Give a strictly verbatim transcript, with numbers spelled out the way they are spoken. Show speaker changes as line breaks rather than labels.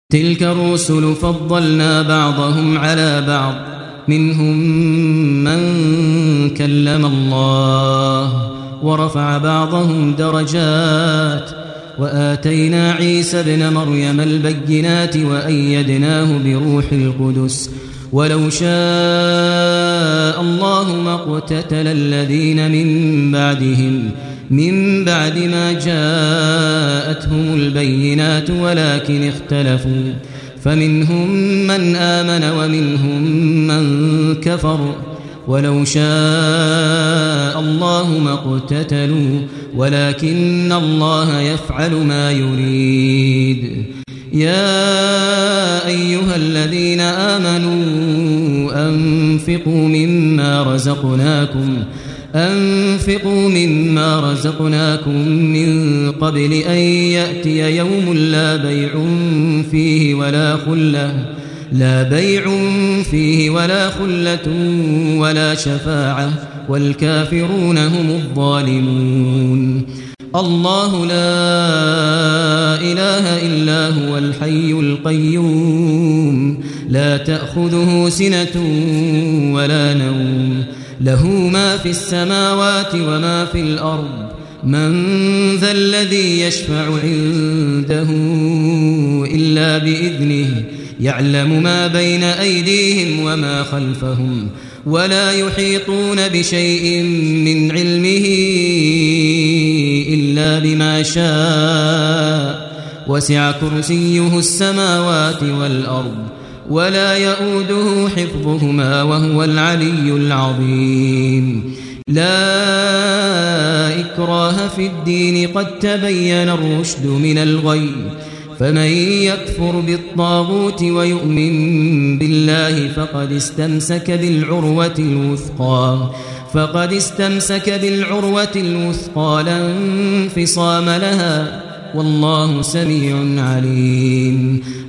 تلك الرسل فضلنا بعضهم على بعض منهم من كلم الله ورفع بعضهم درجات وآتينا عيسى ابن مريم البينات وأيدناه بروح القدس ولو شاء الله ما اقتتل الذين من بعدهم من بعد ما جاءتهم البينات ولكن اختلفوا فمنهم من آمن ومنهم من كفر ولو شاء الله ما اقتتلوا ولكن الله يفعل ما يريد. يا أيها الذين آمنوا أنفقوا مما رزقناكم أنفقوا مما رزقناكم من قبل أن يأتي يوم لا بيع فيه ولا خلة لا بيع فيه ولا خلة ولا شفاعة والكافرون هم الظالمون. الله لا إله إلا هو الحي القيوم لا تأخذه سنة ولا نوم له ما في السماوات وما في الأرض من ذا الذي يشفع عنده إلا بإذنه يعلم ما بين أيديهم وما خلفهم ولا يحيطون بشيء من علمه إلا بما شاء وسع كرسيه السماوات والأرض ولا يؤوده حفظهما وهو العلي العظيم. لا إكراه في الدين قد تبين الرشد من الغي فمن يكفر بالطاغوت ويؤمن بالله فقد استمسك بالعروة الوثقى فقد استمسك بالعروة الوثقى لا انفصام لها والله سميع عليم.